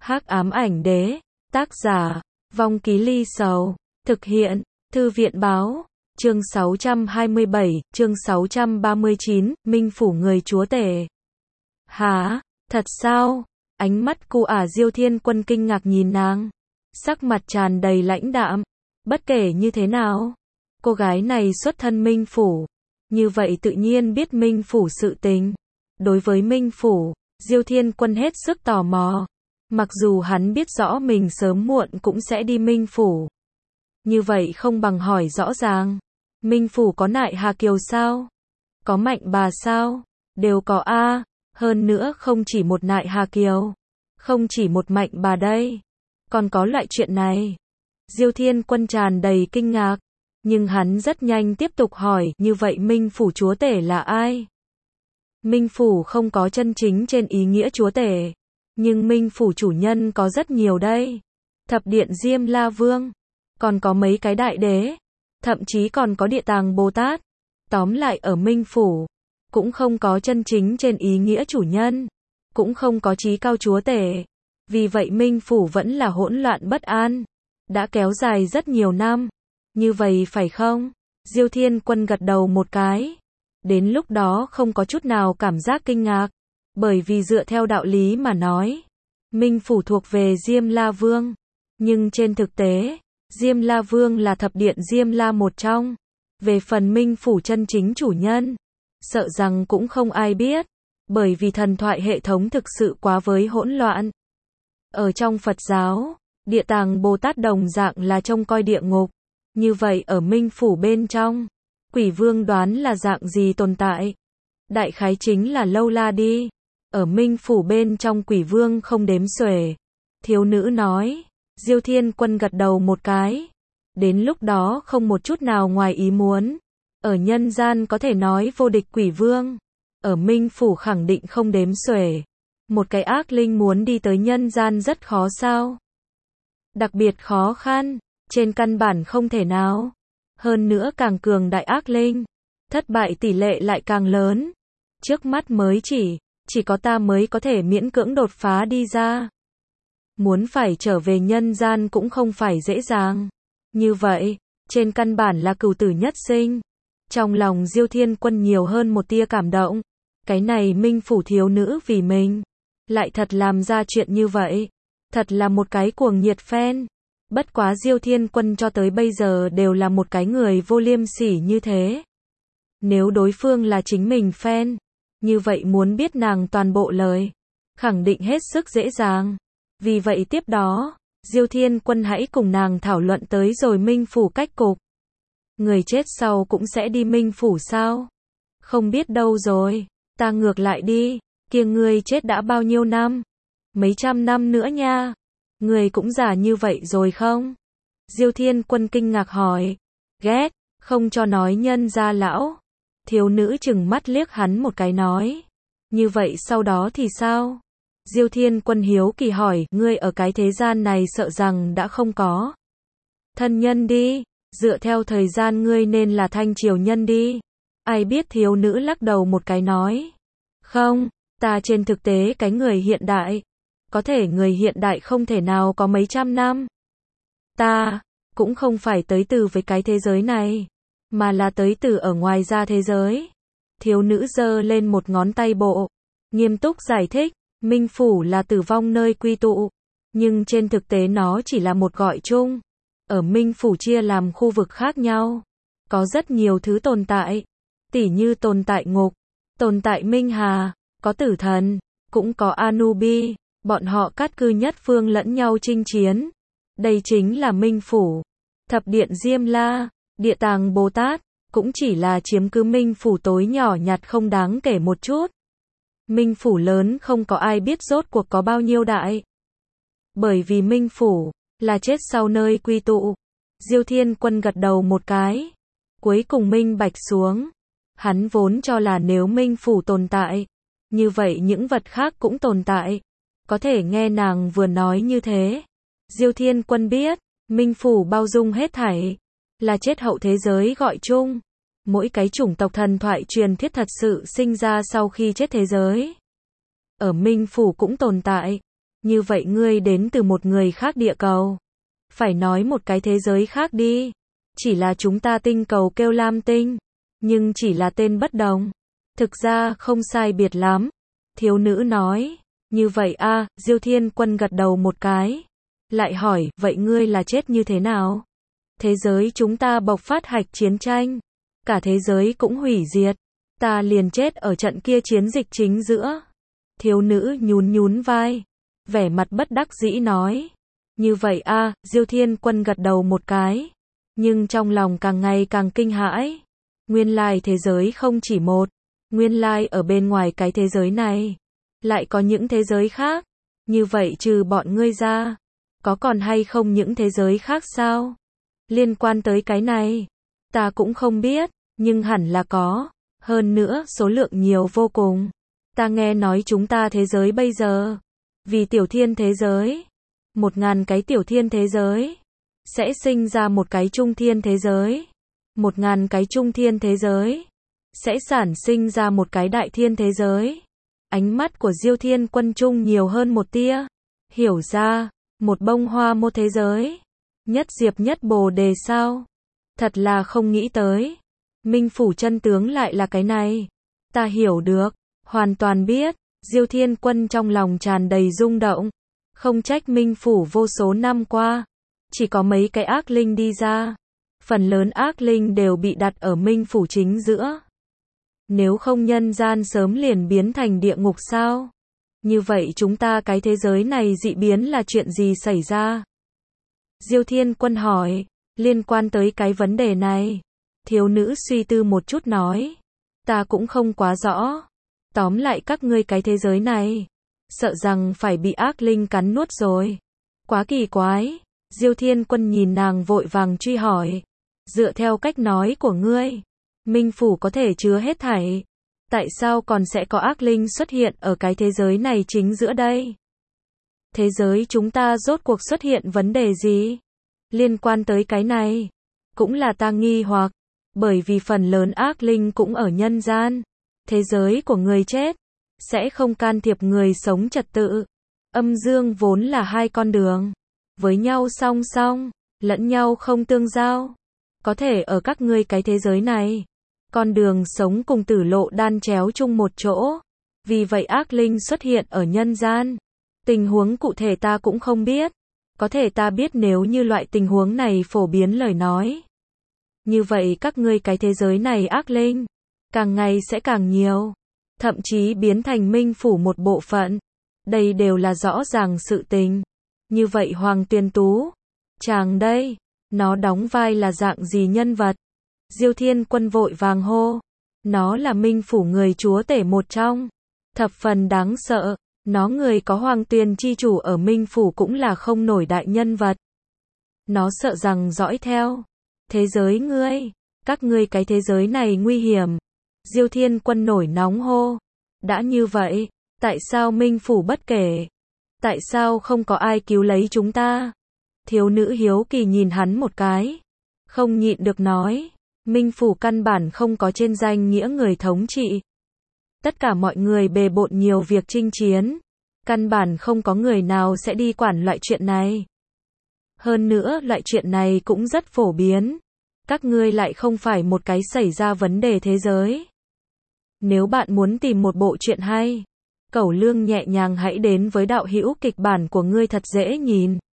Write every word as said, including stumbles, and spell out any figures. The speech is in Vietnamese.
Hắc ám ảnh đế, tác giả, Vong Ký Ly Sầu, thực hiện, Thư viện báo, chương sáu trăm hai mươi bảy, chương sáu trăm ba mươi chín, Minh Phủ người chúa tể. Hả, thật sao? Ánh mắt Cu Ả Diêu Thiên Quân kinh ngạc nhìn nàng, sắc mặt tràn đầy lãnh đạm. Bất kể như thế nào, cô gái này xuất thân Minh Phủ, như vậy tự nhiên biết Minh Phủ sự tình. Đối với Minh Phủ, Diêu Thiên Quân hết sức tò mò. Mặc dù hắn biết rõ mình sớm muộn cũng sẽ đi Minh Phủ. Như vậy không bằng hỏi rõ ràng. Minh Phủ có nại Hà Kiều sao? Có mạnh bà sao? Đều có a. Hơn nữa không chỉ một nại Hà Kiều, không chỉ một mạnh bà đây, còn có loại chuyện này. Diêu Thiên Quân tràn đầy kinh ngạc, nhưng hắn rất nhanh tiếp tục hỏi, như vậy Minh Phủ chúa tể là ai? Minh Phủ không có chân chính trên ý nghĩa chúa tể, nhưng Minh Phủ chủ nhân có rất nhiều đây. Thập điện Diêm La Vương, còn có mấy cái đại đế, thậm chí còn có Địa Tàng Bồ Tát. Tóm lại ở Minh Phủ, cũng không có chân chính trên ý nghĩa chủ nhân, cũng không có chí cao chúa tể. Vì vậy Minh Phủ vẫn là hỗn loạn bất an, đã kéo dài rất nhiều năm. Như vậy phải không? Diêu Thiên Quân gật đầu một cái. Đến lúc đó không có chút nào cảm giác kinh ngạc, bởi vì dựa theo đạo lý mà nói, Minh Phủ thuộc về Diêm La Vương, nhưng trên thực tế, Diêm La Vương là thập điện Diêm La một trong. Về phần Minh Phủ chân chính chủ nhân, sợ rằng cũng không ai biết, bởi vì thần thoại hệ thống thực sự quá với hỗn loạn. Ở trong Phật giáo, Địa Tàng Bồ Tát đồng dạng là trông coi địa ngục. Như vậy ở Minh Phủ bên trong, Quỷ Vương đoán là dạng gì tồn tại? Đại khái chính là lâu la đi. Ở Minh Phủ bên trong Quỷ Vương không đếm xuể. Thiếu nữ nói. Diêu Thiên Quân gật đầu một cái. Đến lúc đó không một chút nào ngoài ý muốn. Ở nhân gian có thể nói vô địch Quỷ Vương. Ở Minh Phủ khẳng định không đếm xuể. Một cái ác linh muốn đi tới nhân gian rất khó sao? Đặc biệt khó khăn, trên căn bản không thể nào. Hơn nữa càng cường đại ác linh, thất bại tỷ lệ lại càng lớn. Trước mắt mới chỉ, chỉ có ta mới có thể miễn cưỡng đột phá đi ra. Muốn phải trở về nhân gian cũng không phải dễ dàng. Như vậy, trên căn bản là cửu tử nhất sinh. Trong lòng Diêu Thiên Quân nhiều hơn một tia cảm động. Cái này Minh Phủ thiếu nữ vì mình, lại thật làm ra chuyện như vậy. Thật là một cái cuồng nhiệt fan. Bất quá Diêu Thiên Quân cho tới bây giờ đều là một cái người vô liêm sỉ như thế. Nếu đối phương là chính mình fan, như vậy muốn biết nàng toàn bộ lời, khẳng định hết sức dễ dàng. Vì vậy tiếp đó, Diêu Thiên Quân hãy cùng nàng thảo luận tới rồi Minh Phủ cách cục. Người chết sau cũng sẽ đi Minh Phủ sao? Không biết đâu rồi, ta ngược lại đi, kia ngươi chết đã bao nhiêu năm? Mấy trăm năm nữa nha. Người cũng già như vậy rồi không? Diêu Thiên Quân kinh ngạc hỏi. Ghét, không cho nói nhân gia lão. Thiếu nữ chừng mắt liếc hắn một cái nói. Như vậy sau đó thì sao? Diêu Thiên Quân hiếu kỳ hỏi, ngươi ở cái thế gian này sợ rằng đã không có thân nhân đi, dựa theo thời gian ngươi nên là thanh triều nhân đi. Ai biết thiếu nữ lắc đầu một cái nói. Không, ta trên thực tế cái người hiện đại. Có thể người hiện đại không thể nào có mấy trăm năm. Ta, cũng không phải tới từ với cái thế giới này, mà là tới từ ở ngoài ra thế giới. Thiếu nữ giơ lên một ngón tay bộ, nghiêm túc giải thích, Minh Phủ là tử vong nơi quy tụ, nhưng trên thực tế nó chỉ là một gọi chung. Ở Minh Phủ chia làm khu vực khác nhau, có rất nhiều thứ tồn tại, tỉ như tồn tại ngục, tồn tại Minh Hà, có tử thần, cũng có Anubi. Bọn họ cát cư nhất phương lẫn nhau chinh chiến. Đây chính là Minh Phủ. Thập điện Diêm La, Địa Tàng Bồ Tát, cũng chỉ là chiếm cứ Minh Phủ tối nhỏ nhặt không đáng kể một chút. Minh Phủ lớn không có ai biết rốt cuộc có bao nhiêu đại. Bởi vì Minh Phủ là chết sau nơi quy tụ. Diêu Thiên Quân gật đầu một cái. Cuối cùng minh bạch xuống. Hắn vốn cho là nếu Minh Phủ tồn tại, như vậy những vật khác cũng tồn tại. Có thể nghe nàng vừa nói như thế. Diêu Thiên Quân biết, Minh Phủ bao dung hết thảy, là chết hậu thế giới gọi chung. Mỗi cái chủng tộc thần thoại truyền thuyết thật sự sinh ra sau khi chết thế giới. Ở Minh Phủ cũng tồn tại. Như vậy ngươi đến từ một người khác địa cầu. Phải nói một cái thế giới khác đi. Chỉ là chúng ta tinh cầu kêu Lam Tinh. Nhưng chỉ là tên bất đồng. Thực ra không sai biệt lắm. Thiếu nữ nói. Như vậy a, à, Diêu Thiên Quân gật đầu một cái. Lại hỏi, vậy ngươi là chết như thế nào? Thế giới chúng ta bộc phát hạch chiến tranh. Cả thế giới cũng hủy diệt. Ta liền chết ở trận kia chiến dịch chính giữa. Thiếu nữ nhún nhún vai. Vẻ mặt bất đắc dĩ nói. Như vậy a, à, Diêu Thiên Quân gật đầu một cái. Nhưng trong lòng càng ngày càng kinh hãi. Nguyên lai thế giới không chỉ một. Nguyên lai ở bên ngoài cái thế giới này. Lại có những thế giới khác. Như vậy trừ bọn ngươi ra. Có còn hay không những thế giới khác sao? Liên quan tới cái này. Ta cũng không biết. Nhưng hẳn là có. Hơn nữa số lượng nhiều vô cùng. Ta nghe nói chúng ta thế giới bây giờ. Vì tiểu thiên thế giới. Một ngàn cái tiểu thiên thế giới. Sẽ sinh ra một cái trung thiên thế giới. Một ngàn cái trung thiên thế giới. Sẽ sản sinh ra một cái đại thiên thế giới. Ánh mắt của Diêu Thiên Quân trung nhiều hơn một tia. Hiểu ra. Một bông hoa một thế giới. Nhất diệp nhất bồ đề sao? Thật là không nghĩ tới. Minh phủ chân tướng lại là cái này. Ta hiểu được. Hoàn toàn biết. Diêu Thiên Quân trong lòng tràn đầy rung động. Không trách Minh phủ vô số năm qua. Chỉ có mấy cái ác linh đi ra. Phần lớn ác linh đều bị đặt ở Minh phủ chính giữa. Nếu không nhân gian sớm liền biến thành địa ngục sao? Như vậy chúng ta cái thế giới này dị biến là chuyện gì xảy ra? Diêu Thiên Quân hỏi. Liên quan tới cái vấn đề này. Thiếu nữ suy tư một chút nói. Ta cũng không quá rõ. Tóm lại các ngươi cái thế giới này. Sợ rằng phải bị ác linh cắn nuốt rồi. Quá kỳ quái. Diêu Thiên Quân nhìn nàng vội vàng truy hỏi. Dựa theo cách nói của ngươi. Minh phủ có thể chứa hết thảy. Tại sao còn sẽ có ác linh xuất hiện ở cái thế giới này chính giữa đây? Thế giới chúng ta rốt cuộc xuất hiện vấn đề gì? Liên quan tới cái này. Cũng là ta nghi hoặc. Bởi vì phần lớn ác linh cũng ở nhân gian. Thế giới của người chết. Sẽ không can thiệp người sống trật tự. Âm dương vốn là hai con đường. Với nhau song song. Lẫn nhau không tương giao. Có thể ở các ngươi cái thế giới này. Con đường sống cùng tử lộ đan chéo chung một chỗ. Vì vậy ác linh xuất hiện ở nhân gian. Tình huống cụ thể ta cũng không biết. Có thể ta biết nếu như loại tình huống này phổ biến lời nói. Như vậy các ngươi cái thế giới này ác linh. Càng ngày sẽ càng nhiều. Thậm chí biến thành Minh phủ một bộ phận. Đây đều là rõ ràng sự tình. Như vậy Hoàng Tuyền Tú. Chàng đây. Nó đóng vai là dạng gì nhân vật? Diêu Thiên Quân vội vàng hô. Nó là Minh phủ người chúa tể một trong. Thập phần đáng sợ. Nó người có Hoàng Tuyền chi chủ ở Minh phủ cũng là không nổi đại nhân vật. Nó sợ rằng dõi theo. Thế giới ngươi. Các ngươi cái thế giới này nguy hiểm. Diêu Thiên Quân nổi nóng hô. Đã như vậy. Tại sao Minh phủ bất kể? Tại sao không có ai cứu lấy chúng ta? Thiếu nữ hiếu kỳ nhìn hắn một cái. Không nhịn được nói. Minh phủ căn bản không có trên danh nghĩa người thống trị. Tất cả mọi người bề bộn nhiều việc chinh chiến. Căn bản không có người nào sẽ đi quản loại chuyện này. Hơn nữa loại chuyện này cũng rất phổ biến. Các ngươi lại không phải một cái xảy ra vấn đề thế giới. Nếu bạn muốn tìm một bộ truyện hay, Cẩu Lương nhẹ nhàng hãy đến với đạo hữu kịch bản của ngươi thật dễ nhìn.